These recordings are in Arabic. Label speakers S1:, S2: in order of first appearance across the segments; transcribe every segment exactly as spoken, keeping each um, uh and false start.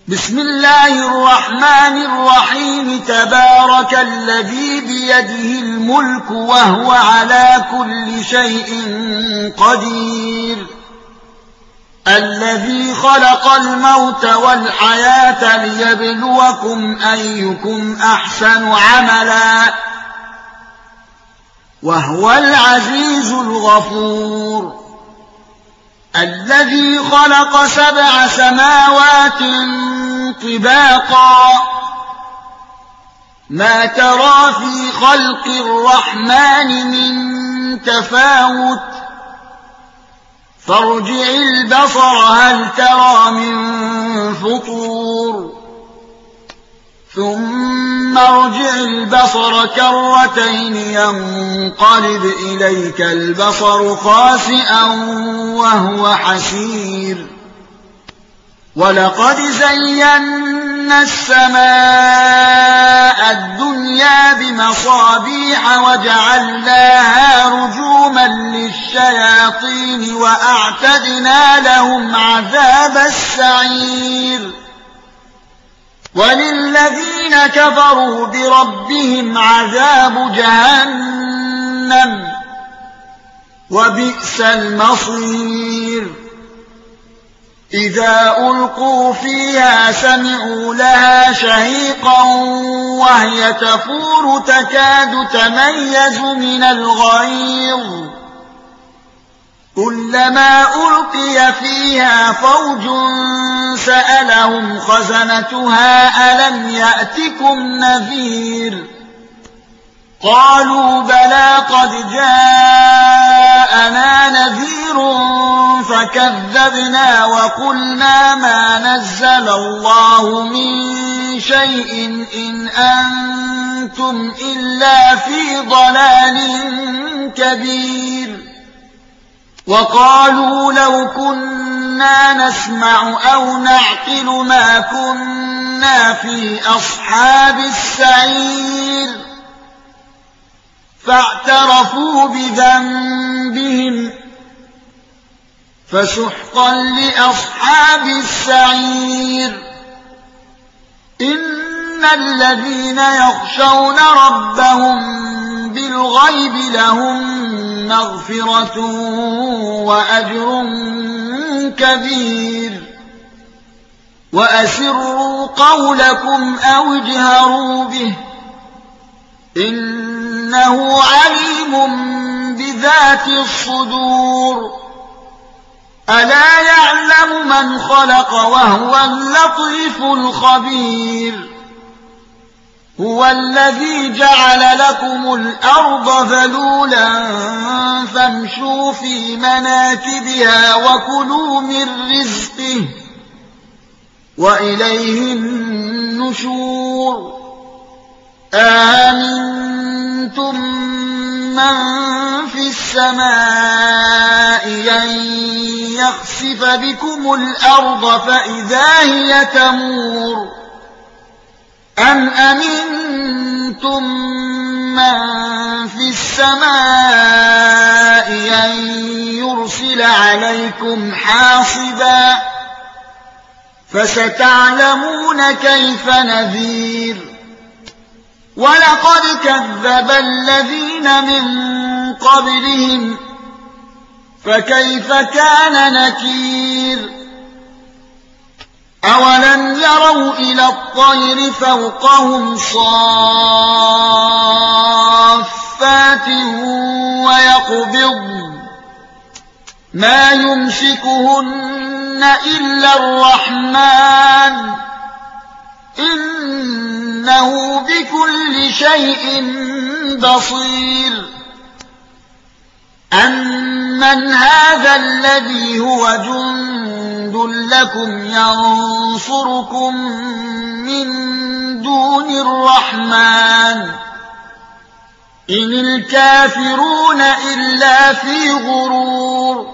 S1: بسم الله الرحمن الرحيم تبارك الذي بيده الملك وهو على كل شيء قدير الذي خلق الموت والحياة ليبلوكم أيكم أحسن عملا وهو العزيز الغفور الذي خلق سبع سماوات طباقا ما ترى في خلق الرحمن من تفاوت فارجع البصر هل ترى من فطور ثم ارجع البصر كرتين ينقلب إليك البصر خاسئا وهو حسير ولقد زينا السماء الدنيا بمصابيح وجعلناها رجوما للشياطين وأعتدنا لهم عذاب السعير وللذين كفروا بربهم عذاب جهنم وبئس المصير إذا ألقوا فيها سمعوا لها شهيقا وهي تفور تكاد تميز من الغيظ كلما ألقي فيها فوج سألهم خزنتها ألم يأتكم نذير قالوا بلى قد جاءنا نذير فكذبنا وقلنا ما نزل الله من شيء إن أنتم إلا في ضلال كبير وقالوا لو كنا نسمع أو نعقل ما كنا في أصحاب السعير فاعترفوا بذنبهم فسحقا لأصحاب السعير إن الذين يخشون ربهم بالغيب لهم مغفرة وأجر كبير وأسروا قولكم أو اجهروا به إنه عليم بذات الصدور ألا يعلم من خلق وهو اللطيف الخبير هو الذي جعل لكم الأرض ذلولا فامشوا في مناكبها وكلوا من رزقه وإليه النشور آمنتم من في السماء أن يخسف بكم الأرض فإذا هي تمور أم أمنتم من في السماء أن يرسل عليكم حاصبا فستعلمون كيف نذير ولقد كذب الذين من قبلهم فكيف كان نكير أولم يروا إلى الطير فوقهم صافات ويقبضن ما يمسكهن إلا الرحمن إنه بكل شيء بصير أمن هذا الذي هو جند لكم ينصركم من دون الرحمن إن الكافرون إلا في غرور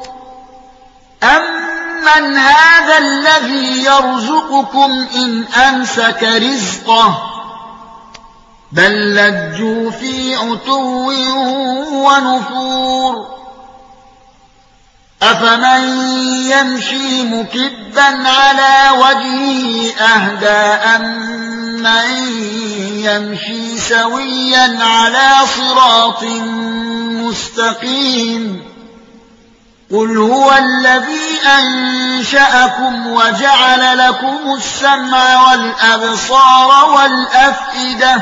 S1: أمن هذا الذي يرزقكم إن أمسك رزقه بل لجوا في عتو ونفور أفمن يمشي مكبا على وجهه أهدى أمن يمشي سويا على صراط مستقيم قل هو الذي أنشأكم وجعل لكم السمع والأبصار والأفئدة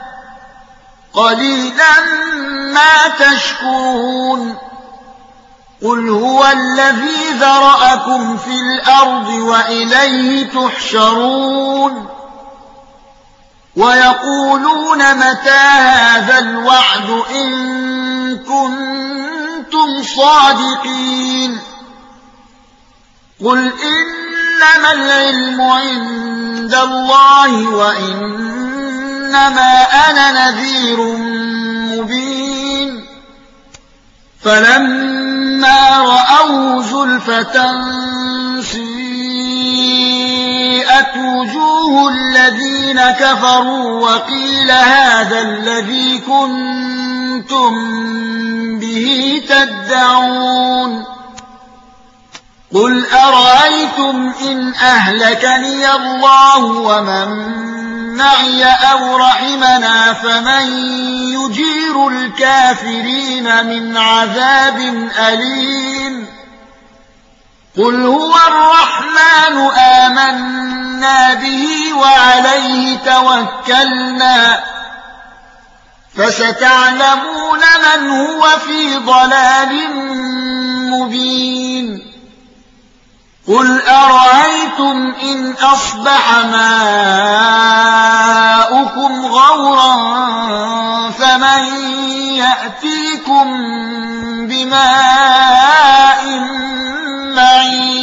S1: قليلا ما تشكرون قل هو الذي ذرأكم في الأرض وإليه تحشرون ويقولون متى هذا الوعد إن كنتم صادقين قل إنما العلم عند الله وإنما أنا نذير مبين فلما رأوه زلفة سيئت وجوه الذين كفروا وقيل هذا الذي كنتم به تدعون قل أرأيتم إن أهلكني الله ومن معي أو رحمنا فمن يجير الكافرين من عذاب أليم قل هو الرحمن آمنا به وعليه توكلنا فستعلمون من هو في ضلال مبين قل أرأيتم إن أصبح ماؤكم غورا فمن يأتيكم بماء معين